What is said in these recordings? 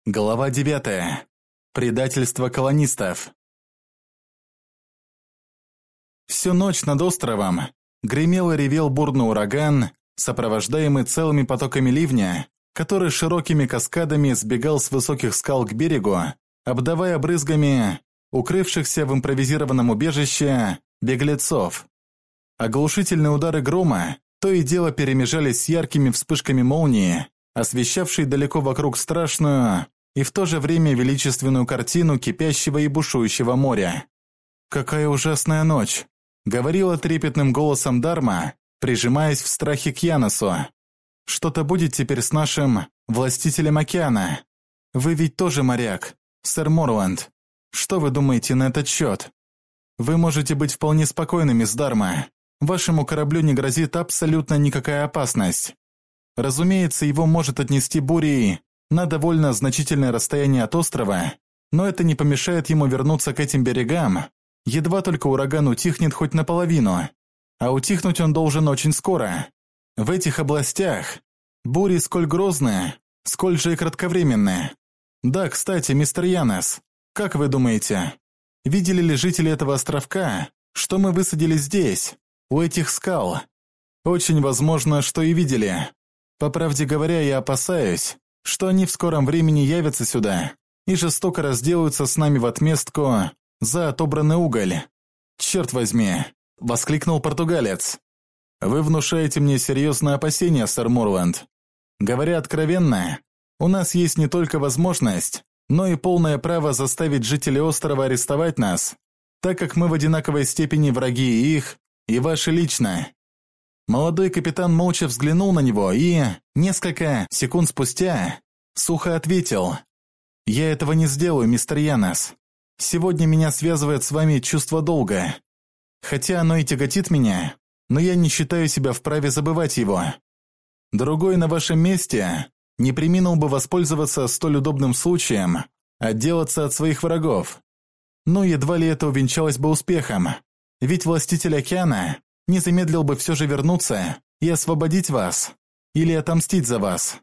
Глава 9. Предательство колонистов. Всю ночь над островом гремел и ревел бурный ураган, сопровождаемый целыми потоками ливня, который широкими каскадами сбегал с высоких скал к берегу, обдавая брызгами укрывшихся в импровизированном убежище беглецов. Оглушительные удары грома то и дело перемежались с яркими вспышками молнии, освещавшей далеко вокруг страшную и в то же время величественную картину кипящего и бушующего моря. «Какая ужасная ночь!» — говорила трепетным голосом Дарма, прижимаясь в страхе к Яносу. «Что-то будет теперь с нашим властителем океана. Вы ведь тоже моряк, сэр Морланд. Что вы думаете на этот счет? Вы можете быть вполне спокойны, мисс Дарма. Вашему кораблю не грозит абсолютно никакая опасность. Разумеется, его может отнести бурей на довольно значительное расстояние от острова, но это не помешает ему вернуться к этим берегам, едва только ураган утихнет хоть наполовину, а утихнуть он должен очень скоро. В этих областях бури сколь грозные, сколь же и кратковременные. Да, кстати, мистер Янос, как вы думаете, видели ли жители этого островка, что мы высадили здесь, у этих скал? Очень возможно, что и видели. По правде говоря, я опасаюсь, что они в скором времени явятся сюда и жестоко разделаются с нами в отместку за отобранный уголь. «Черт возьми!» — воскликнул португалец. «Вы внушаете мне серьезные опасения, сэр Морланд. Говоря откровенно, у нас есть не только возможность, но и полное право заставить жителей острова арестовать нас, так как мы в одинаковой степени враги и их, и ваши лично». Молодой капитан молча взглянул на него и, несколько секунд спустя, сухо ответил: «Я этого не сделаю, мистер Янос. Сегодня меня связывает с вами чувство долга. Хотя оно и тяготит меня, но я не считаю себя вправе забывать его. Другой на вашем месте не преминул бы воспользоваться столь удобным случаем отделаться от своих врагов. Но едва ли это увенчалось бы успехом, ведь властитель океана не замедлил бы все же вернуться и освободить вас, или отомстить за вас».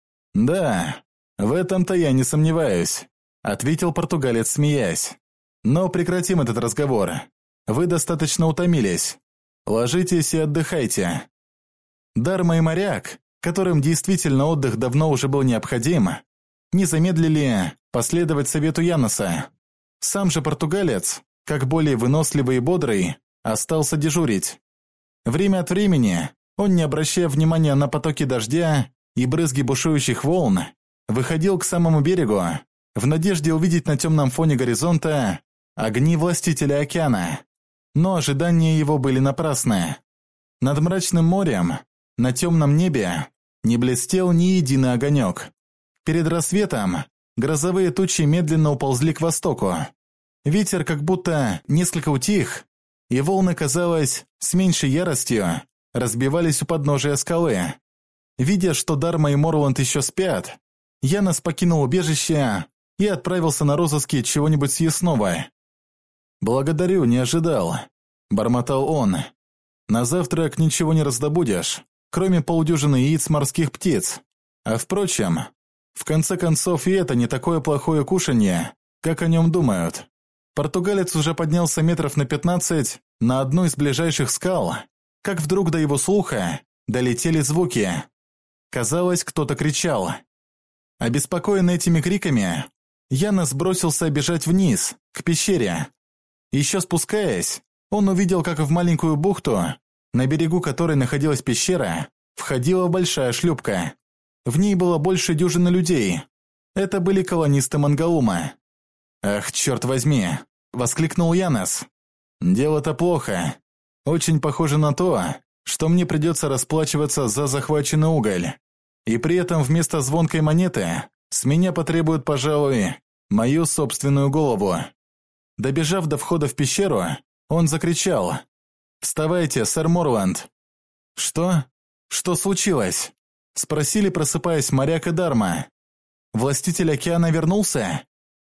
«Да, в этом-то я не сомневаюсь», — ответил португалец, смеясь. «Но прекратим этот разговор. Вы достаточно утомились. Ложитесь и отдыхайте». Дарма и моряк, которым действительно отдых давно уже был необходим, не замедлили последовать совету Яноса. Сам же португалец, как более выносливый и бодрый, остался дежурить. Время от времени он, не обращая внимания на потоки дождя и брызги бушующих волн, выходил к самому берегу, в надежде увидеть на темном фоне горизонта огни властителя океана. Но ожидания его были напрасны. Над мрачным морем, на темном небе, не блестел ни единый огонек. Перед рассветом грозовые тучи медленно уползли к востоку. Ветер как будто несколько утих, и волны, казалось, с меньшей яростью разбивались у подножия скалы. Видя, что Дарма и Морланд еще спят, Янос покинул убежище и отправился на розыски чего-нибудь съестного. «Благодарю, не ожидал», — бормотал он. «На завтрак ничего не раздобудешь, кроме полдюжины яиц морских птиц. А впрочем, в конце концов и это не такое плохое кушанье, как о нем думают». Португалец уже поднялся метров на 15 на одну из ближайших скал, как вдруг до его слуха долетели звуки. Казалось, кто-то кричал. Обеспокоенный этими криками, Янос бросился бежать вниз, к пещере. Еще спускаясь, он увидел, как в маленькую бухту, на берегу которой находилась пещера, входила большая шлюпка. В ней было больше дюжины людей. Это были колонисты Мангалума. «Ах, черт возьми!» — воскликнул Янос. «Дело-то плохо. Очень похоже на то, что мне придется расплачиваться за захваченный уголь. И при этом вместо звонкой монеты с меня потребуют, пожалуй, мою собственную голову». Добежав до входа в пещеру, он закричал: «Вставайте, сэр Морланд!» «Что? Что случилось?» — спросили, просыпаясь, моряк и Дарма. «Властитель океана вернулся?»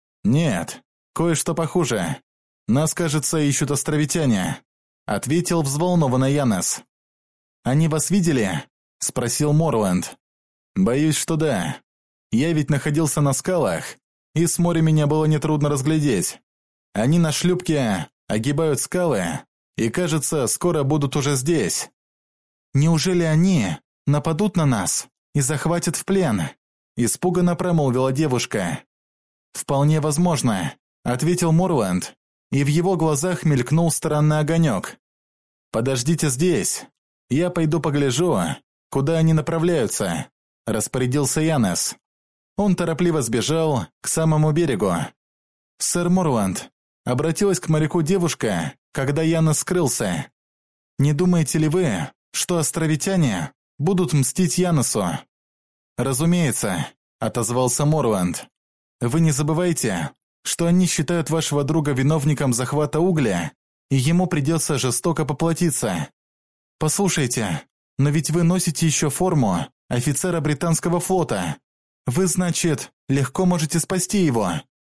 «Нет, кое-что похуже. Нас, кажется, ищут островитяне», — ответил взволнованно Янос. «Они вас видели?» — спросил Морланд. «Боюсь, что да. Я ведь находился на скалах, и с моря меня было нетрудно разглядеть. Они на шлюпке огибают скалы, и, кажется, скоро будут уже здесь. Неужели они нападут на нас и захватят в плен? Испуганно промолвила девушка. Вполне возможно, ответил Морланд, и в его глазах мелькнул странный огонек. Подождите здесь, я пойду погляжу, куда они направляются, распорядился Янес. Он торопливо сбежал к самому берегу. «Сэр Морланд», — обратилась к моряку девушка, когда Янес скрылся. «Не думаете ли вы, что островитяне будут мстить Янесу?» «Разумеется», — отозвался Морланд. «Вы не забывайте, что они считают вашего друга виновником захвата угля, и ему придется жестоко поплатиться. Послушайте, но ведь вы носите еще форму офицера британского флота. Вы, значит, легко можете спасти его».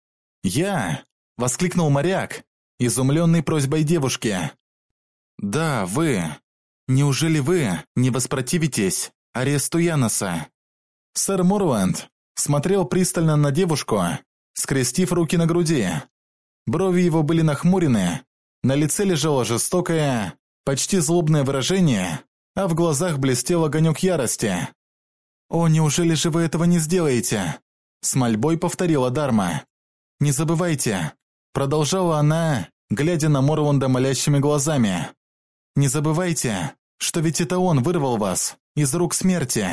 «Я?» – воскликнул моряк, изумленный просьбой девушки. «Да, вы. Неужели вы не воспротивитесь аресту Янеса?» Сэр Морланд смотрел пристально на девушку, скрестив руки на груди. Брови его были нахмурены, на лице лежало жестокое, почти злобное выражение, а в глазах блестел огонек ярости. «О, неужели же вы этого не сделаете?» С мольбой повторила Дарма. «Не забывайте», продолжала она, глядя на Морланда молящими глазами. «Не забывайте, что ведь это он вырвал вас из рук смерти.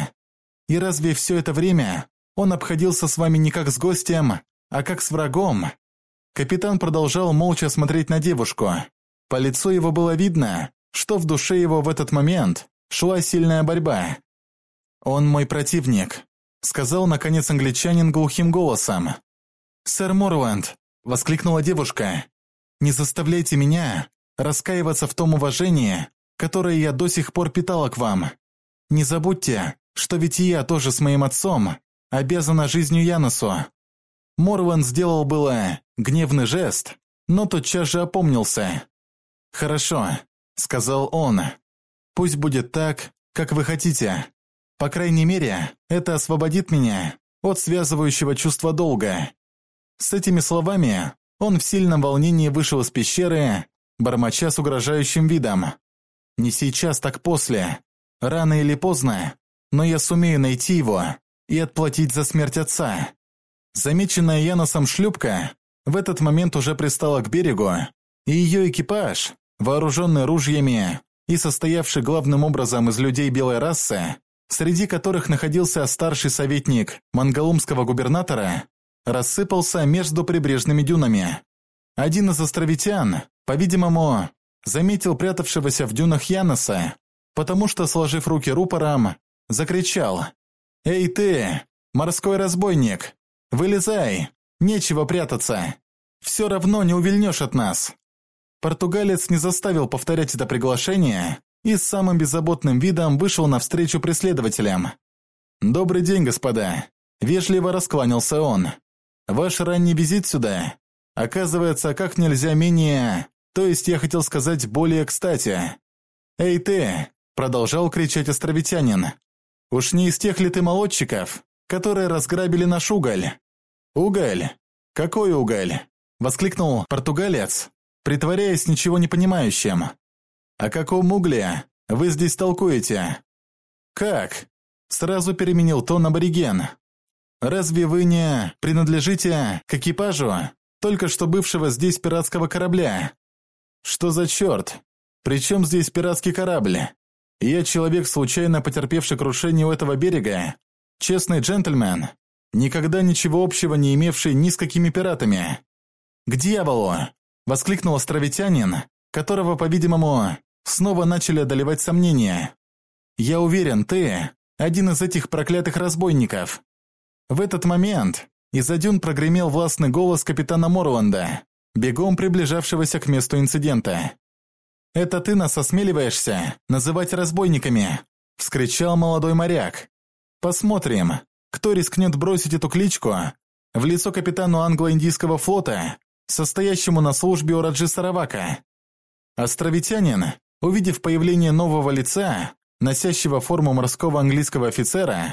И разве все это время он обходился с вами не как с гостем, а как с врагом?» Капитан продолжал молча смотреть на девушку. По лицу его было видно, что в душе его в этот момент шла сильная борьба. «Он мой противник», — сказал наконец англичанин глухим голосом. «Сэр Морланд», — воскликнула девушка, — «не заставляйте меня раскаиваться в том уважении, которое я до сих пор питала к вам. Не забудьте, что ведь и я тоже с моим отцом обязана жизнью Янесу». Морланд сделал было гневный жест, но тотчас же опомнился. «Хорошо», — сказал он, — «пусть будет так, как вы хотите. По крайней мере, это освободит меня от связывающего чувства долга». С этими словами он в сильном волнении вышел из пещеры, бормоча с угрожающим видом. «Не сейчас, так после. Рано или поздно, но я сумею найти его и отплатить за смерть отца». Замеченная Янесом шлюпка в этот момент уже пристала к берегу, и ее экипаж, вооруженный ружьями и состоявший главным образом из людей белой расы, среди которых находился старший советник монголумского губернатора, рассыпался между прибрежными дюнами. Один из островитян, по-видимому, заметил прятавшегося в дюнах Янеса, потому что, сложив руки рупором, закричал: «Эй ты, морской разбойник! Вылезай! Нечего прятаться! Все равно не увильнешь от нас!» Португалец не заставил повторять это приглашение и с самым беззаботным видом вышел навстречу преследователям. «Добрый день, господа!» – вежливо раскланялся он. «Ваш ранний визит сюда оказывается как нельзя менее, то есть я хотел сказать более кстати. Эй ты!» – продолжал кричать островитянин. «Уж не из тех ли ты молодчиков, которые разграбили наш уголь?» «Уголь? Какой уголь?» – воскликнул португалец, притворяясь ничего не понимающим. «О каком угле вы здесь толкуете?» «Как?» – сразу переменил тон абориген. «Разве вы не принадлежите к экипажу только что бывшего здесь пиратского корабля?» «Что за черт? Причем здесь пиратский корабль? Я человек, случайно потерпевший крушение у этого берега, честный джентльмен, никогда ничего общего не имевший ни с какими пиратами». «К дьяволу!» – воскликнул островитянин, которого, по-видимому, снова начали одолевать сомнения. «Я уверен, ты один из этих проклятых разбойников». В этот момент из-за дюн прогремел властный голос капитана Морланда, бегом приближавшегося к месту инцидента. «Это ты нас осмеливаешься называть разбойниками?» – вскричал молодой моряк. «Посмотрим, кто рискнет бросить эту кличку в лицо капитану англо-индийского флота, состоящему на службе у Раджи Саравака». Островитянин, увидев появление нового лица, носящего форму морского английского офицера,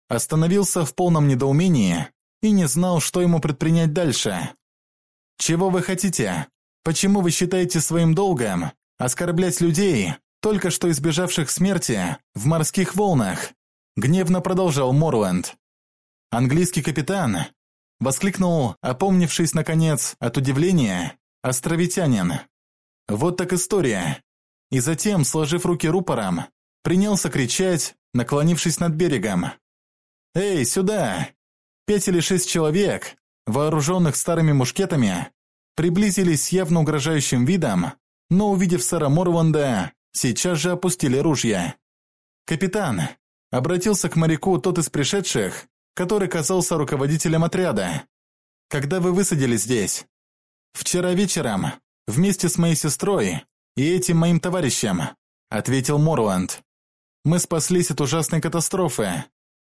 остановился в полном недоумении и не знал, что ему предпринять дальше. «Чего вы хотите? Почему вы считаете своим долгом оскорблять людей, только что избежавших смерти в морских волнах?» Гневно продолжал Морланд. «Английский капитан!» — воскликнул, опомнившись, наконец, от удивления, островитянин. «Вот так история!» И затем, сложив руки рупором, принялся кричать, наклонившись над берегом. «Эй, сюда!» 5 или 6 человек, вооруженных старыми мушкетами, приблизились с явно угрожающим видом, но, увидев сэра Морланда, сейчас же опустили ружья. «Капитан!» — обратился к моряку тот из пришедших, который казался руководителем отряда. «Когда вы высадились здесь?» «Вчера вечером, вместе с моей сестрой и этим моим товарищем», — ответил Морланд. «Мы спаслись от ужасной катастрофы.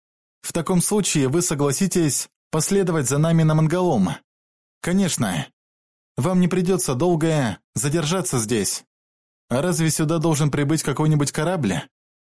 В таком случае вы согласитесь последовать за нами на Мангалум?» «Конечно. Вам не придется долго задержаться здесь. А разве сюда должен прибыть какой-нибудь корабль?»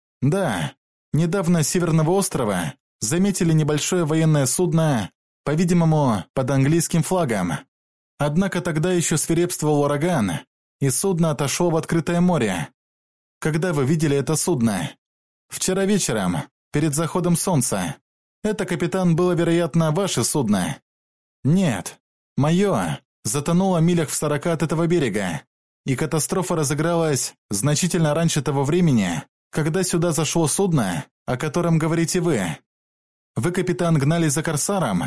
«Да. Недавно с Северного острова заметили небольшое военное судно, по-видимому, под английским флагом. Однако тогда еще свирепствовал ураган, и судно отошло в открытое море. Когда вы видели это судно?» «Вчера вечером, перед заходом солнца. Это, капитан, было, вероятно, ваше судно?» «Нет. Мое затонуло милях в 40 от этого берега, и катастрофа разыгралась значительно раньше того времени, когда сюда зашло судно, о котором говорите вы. Вы, капитан, гнались за корсаром?»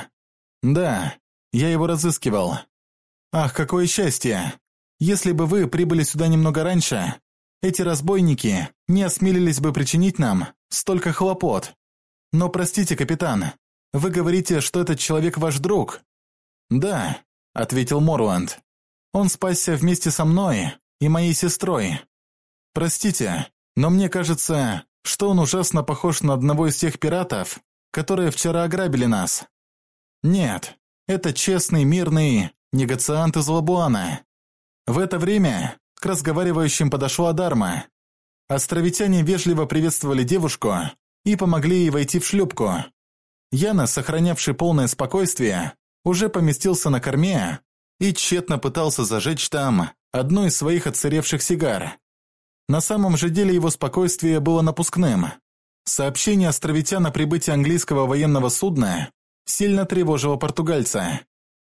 «Да, я его разыскивал». «Ах, какое счастье! Если бы вы прибыли сюда немного раньше, эти разбойники не осмелились бы причинить нам столько хлопот. Но простите, капитан, вы говорите, что этот человек ваш друг?» «Да», — ответил Морланд. «Он спасся вместе со мной и моей сестрой. Простите, но мне кажется, что он ужасно похож на одного из тех пиратов, которые вчера ограбили нас. Нет, это честный, мирный негациант из Лабуана». В это время к разговаривающим подошла Дарма. Островитяне вежливо приветствовали девушку и помогли ей войти в шлюпку. Янос, сохранявший полное спокойствие, уже поместился на корме и тщетно пытался зажечь там одну из своих отсыревших сигар. На самом же деле его спокойствие было напускным. Сообщение островитян о прибытии английского военного судна сильно тревожило португальца.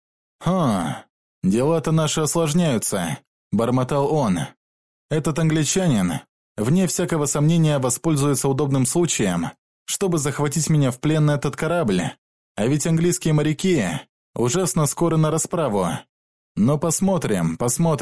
Дела-то наши осложняются», – бормотал он. «Этот англичанин, вне всякого сомнения, воспользуется удобным случаем, чтобы захватить меня в плен на этот корабль, а ведь английские моряки ужасно скоро на расправу. Но посмотрим.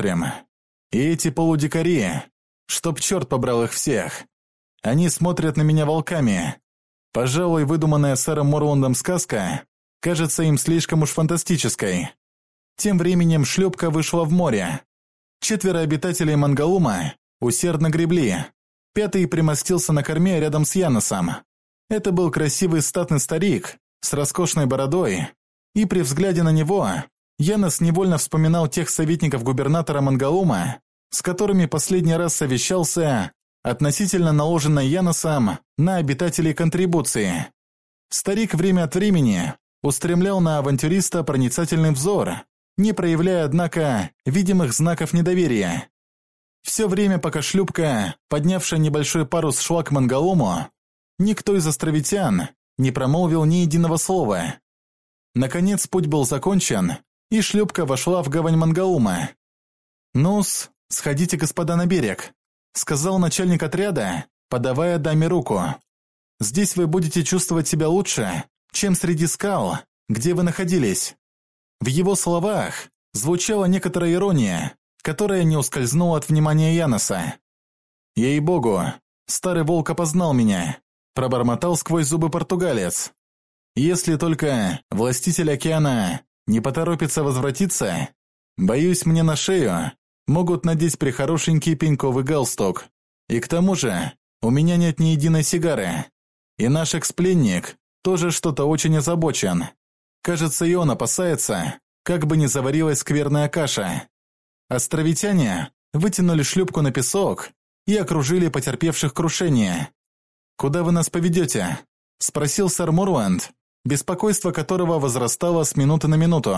И эти полудикари, чтоб черт побрал их всех. Они смотрят на меня волками. Пожалуй, выдуманная сэром Морландом сказка кажется им слишком уж фантастической». Тем временем шлюпка вышла в море. 4 обитателей Мангалума усердно гребли. 5-й примостился на корме рядом с Яносом. Это был красивый статный старик с роскошной бородой, и при взгляде на него Янос невольно вспоминал тех советников губернатора Мангалума, с которыми последний раз совещался относительно наложенной Яносом на обитателей контрибуции. Старик время от времени устремлял на авантюриста проницательный взор, не проявляя, однако, видимых знаков недоверия. Все время, пока шлюпка, поднявшая небольшой парус, шла к Мангалуму, никто из островитян не промолвил ни единого слова. Наконец путь был закончен, и шлюпка вошла в гавань Мангалума. «Ну-с, сходите, господа, на берег», — сказал начальник отряда, подавая даме руку. «Здесь вы будете чувствовать себя лучше, чем среди скал, где вы находились». В его словах звучала некоторая ирония, которая не ускользнула от внимания Яноса. «Ей-богу, старый волк опознал меня», – пробормотал сквозь зубы португалец. «Если только властитель океана не поторопится возвратиться, боюсь, мне на шею могут надеть прихорошенький пеньковый галстук. И к тому же у меня нет ни единой сигары. И наш экс-пленник тоже что-то очень озабочен. Кажется, и он опасается, как бы не заварилась скверная каша». Островитяне вытянули шлюпку на песок и окружили потерпевших крушение. «Куда вы нас поведете?» спросил сэр Морланд, беспокойство которого возрастало с минуты на минуту.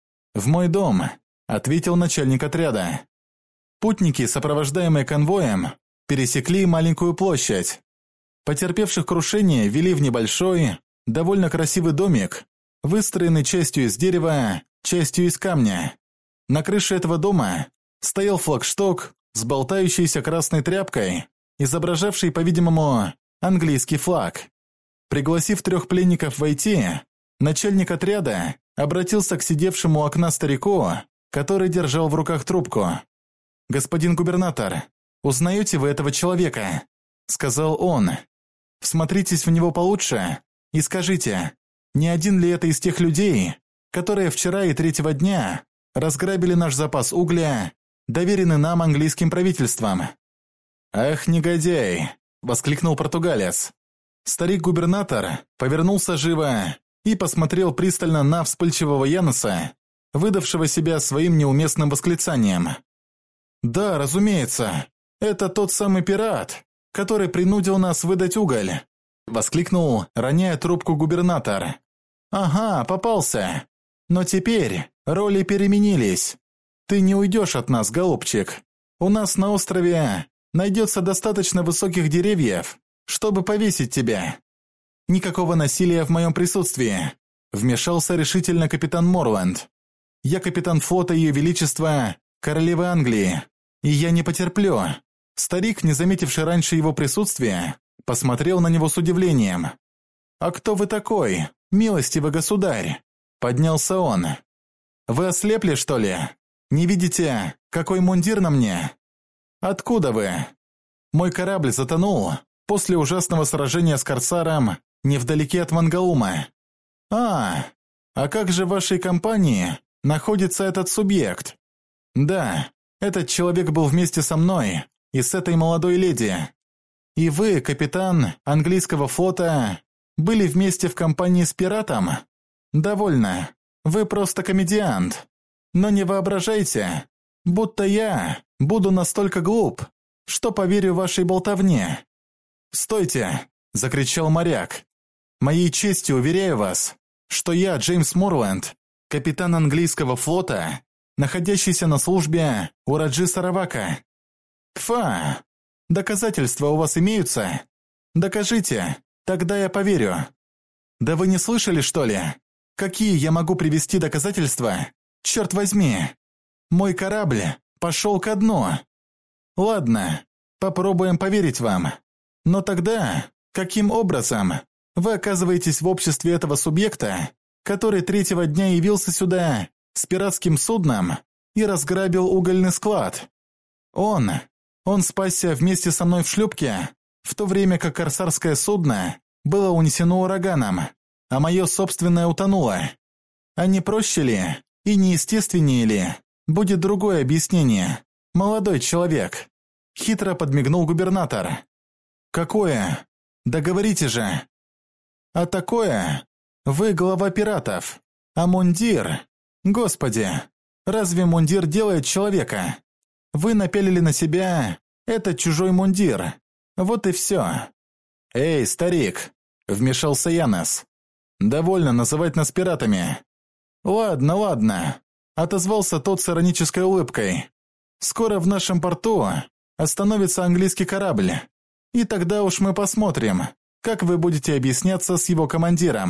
«В мой дом», — ответил начальник отряда. Путники, сопровождаемые конвоем, пересекли маленькую площадь. Потерпевших крушение вели в небольшой, довольно красивый домик, выстроенный частью из дерева, частью из камня. На крыше этого дома стоял флагшток с болтающейся красной тряпкой, изображавший, по-видимому, английский флаг. Пригласив 3 пленников войти, начальник отряда обратился к сидевшему у окна старику, который держал в руках трубку. «Господин губернатор, узнаете вы этого человека?» – сказал он. «Всмотритесь в него получше и скажите, не один ли это из тех людей, которые вчера и 3-го дня разграбили наш запас угля, доверенный нам английским правительством?» «Ах, негодяй!» – воскликнул португалец. Старик-губернатор повернулся живо и посмотрел пристально на вспыльчивого Яноса, выдавшего себя своим неуместным восклицанием. «Да, разумеется, это тот самый пират, который принудил нас выдать уголь», – воскликнул, роняя трубку губернатор. «Ага, попался. Но теперь роли переменились. Ты не уйдешь от нас, голубчик. У нас на острове найдется достаточно высоких деревьев, чтобы повесить тебя. Никакого насилия в моем присутствии», – вмешался решительно капитан Морланд. «Я капитан флота Ее Величества, королевы Англии, и я не потерплю». Старик, не заметивший раньше его присутствия, посмотрел на него с удивлением. «А кто вы такой, милостивый государь?» – поднялся он. «Вы ослепли, что ли? Не видите, какой мундир на мне? Откуда вы? Мой корабль затонул после ужасного сражения с корсаром невдалеке от Мангалума. А как же в вашей компании находится этот субъект? Да, этот человек был вместе со мной и с этой молодой леди. И вы, капитан английского флота, были вместе в компании с пиратом? Довольно. Вы просто комедиант. Но не воображайте, будто я буду настолько глуп, что поверю вашей болтовне». «Стойте!» – закричал моряк. «Моей честью уверяю вас, что я, Джеймс Морланд, капитан английского флота, находящийся на службе у Раджи Саравака». «Пфа! Доказательства у вас имеются? Докажите, тогда я поверю». «Да вы не слышали, что ли? Какие я могу привести доказательства? Черт возьми! Мой корабль пошел ко дну». «Ладно, попробуем поверить вам. Но тогда, каким образом вы оказываетесь в обществе этого субъекта, который 3-го дня явился сюда с пиратским судном и разграбил угольный склад? Он спасся вместе со мной в шлюпке, в то время как корсарское судно было унесено ураганом, а мое собственное утонуло. А не проще ли и неестественнее ли будет другое объяснение, молодой человек?» Хитро подмигнул губернатор. «Какое? Да говорите же!» «А такое? Вы глава пиратов, а мундир? Господи, разве мундир делает человека? Вы напялили на себя этот чужой мундир. Вот и все». «Эй, старик!» – вмешался Янос. «Довольно называть нас пиратами». «Ладно, ладно», – отозвался тот с иронической улыбкой. «Скоро в нашем порту остановится английский корабль, и тогда уж мы посмотрим, как вы будете объясняться с его командиром.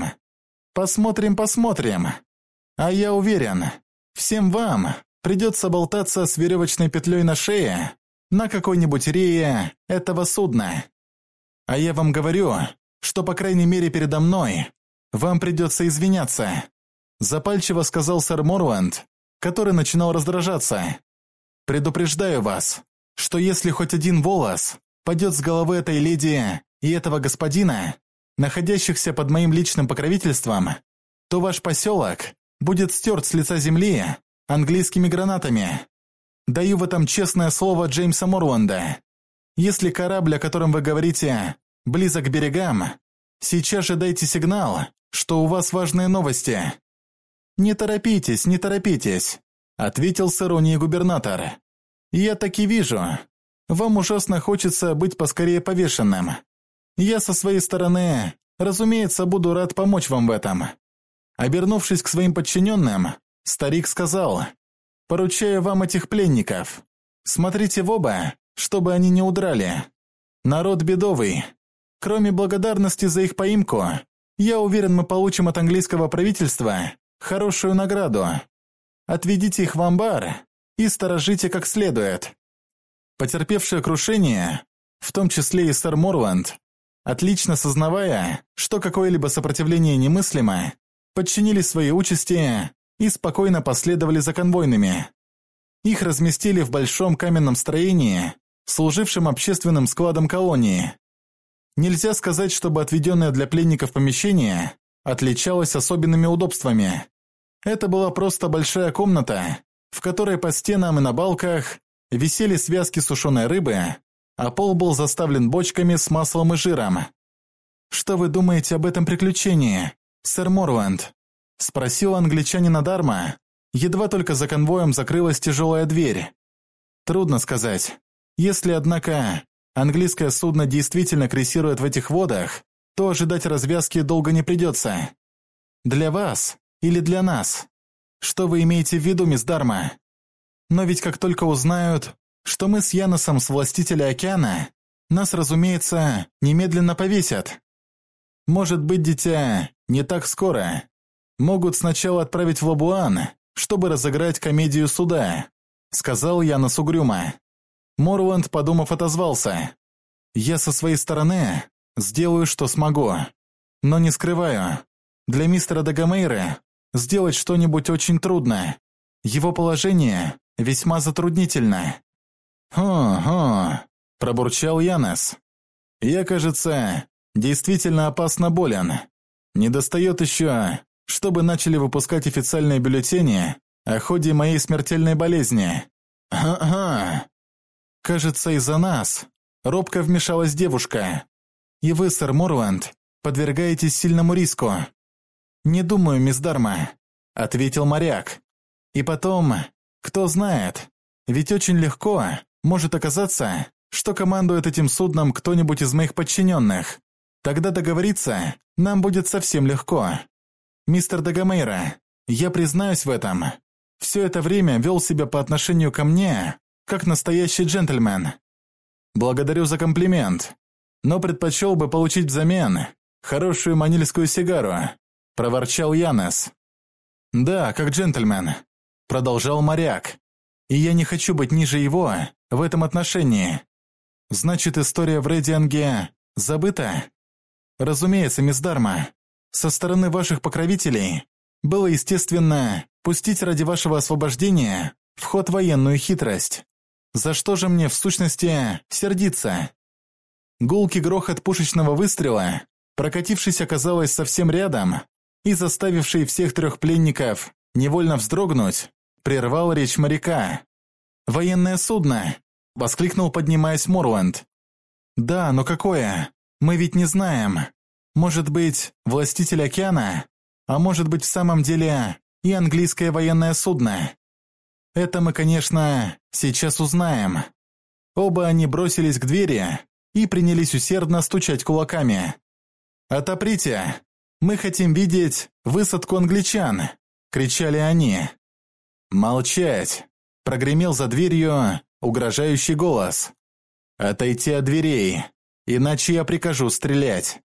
Посмотрим. А я уверен, всем вам придется болтаться с веревочной петлей на шее на какой-нибудь рее этого судна. А я вам говорю, что, по крайней мере, передо мной вам придется извиняться», запальчиво сказал сэр Морланд, который начинал раздражаться. «Предупреждаю вас, что если хоть один волос падет с головы этой леди и этого господина, находящихся под моим личным покровительством, то ваш поселок будет стерт с лица земли английскими гранатами. Даю в этом честное слово Джеймса Морланда. Если корабль, о котором вы говорите, близок к берегам, сейчас же дайте сигнал, что у вас важные новости». «Не торопитесь», – ответил с иронией губернатор. «Я так и вижу. Вам ужасно хочется быть поскорее повешенным. Я со своей стороны Разумеется, буду рад помочь вам в этом». Обернувшись к своим подчиненным, старик сказал: «Поручаю вам этих пленников. Смотрите в оба, чтобы они не удрали. Народ бедовый. Кроме благодарности за их поимку, я уверен, мы получим от английского правительства хорошую награду. Отведите их в амбар и сторожите как следует». Потерпевшие крушение, в том числе и сэр Морланд, отлично сознавая, что какое-либо сопротивление немыслимо, подчинили своей участи и спокойно последовали за конвойными. Их разместили в большом каменном строении, служившем общественным складом колонии. Нельзя сказать, чтобы отведенное для пленников помещение отличалось особенными удобствами. Это была просто большая комната, в которой по стенам и на балках висели связки сушеной рыбы, а пол был заставлен бочками с маслом и жиром. «Что вы думаете об этом приключении, сэр Морланд?» – спросил англичанина Дарма, едва только за конвоем закрылась тяжелая дверь. «Трудно сказать. Если, однако, английское судно действительно крейсирует в этих водах, то ожидать развязки долго не придется. Для вас или для нас? Что вы имеете в виду, мисс Дарма? Но ведь как только узнают, что мы с Яносом с властителя океана, нас, разумеется, немедленно повесят. Может быть, дитя, не так скоро. Могут сначала отправить в Лабуан, чтобы разыграть комедию суда», — сказал Янос угрюмо. Морланд, подумав, отозвался: «Я со своей стороны сделаю, что смогу. Но не скрываю, для мистера Дагомейра сделать что-нибудь очень трудно. Его положение весьма затруднительно». «Хо-хо», – пробурчал Янос. «Я, кажется, действительно опасно болен. Недостает еще, чтобы начали выпускать официальные бюллетени о ходе моей смертельной болезни. Ага. Кажется, из-за нас робко вмешалась девушка. И вы, сэр Морланд, подвергаетесь сильному риску». «Не думаю, мисс Дарма», – ответил моряк. «И потом, кто знает, ведь очень легко может оказаться, что командует этим судном кто-нибудь из моих подчиненных. Тогда договориться нам будет совсем легко. Мистер Дагомейра, я признаюсь в этом, все это время вел себя по отношению ко мне, как настоящий джентльмен. Благодарю за комплимент, но предпочел бы получить взамен хорошую манильскую сигару», – проворчал Янос. «Да, как джентльмен», – продолжал моряк, – «и я не хочу быть ниже его в этом отношении. Значит, история в Рейдинге забыта?» «Разумеется, мисс Дарма. Со стороны ваших покровителей было естественно пустить ради вашего освобождения в ход военную хитрость. За что же мне в сущности сердиться?» Гулкий грохот пушечного выстрела, прокатившийся, казалось, совсем рядом и заставивший всех трех пленников невольно вздрогнуть, прервал речь моряка. «Военное судно!» – воскликнул, поднимаясь Морланд. «Да, но какое? Мы ведь не знаем. Может быть, властитель океана, а может быть, в самом деле и английское военное судно. Это мы, конечно, сейчас узнаем». Оба они бросились к двери и принялись усердно стучать кулаками. «Отоприте! Мы хотим видеть высадку англичан!» – кричали они. «Молчать!» – прогремел за дверью угрожающий голос. «Отойти от дверей, иначе я прикажу стрелять!»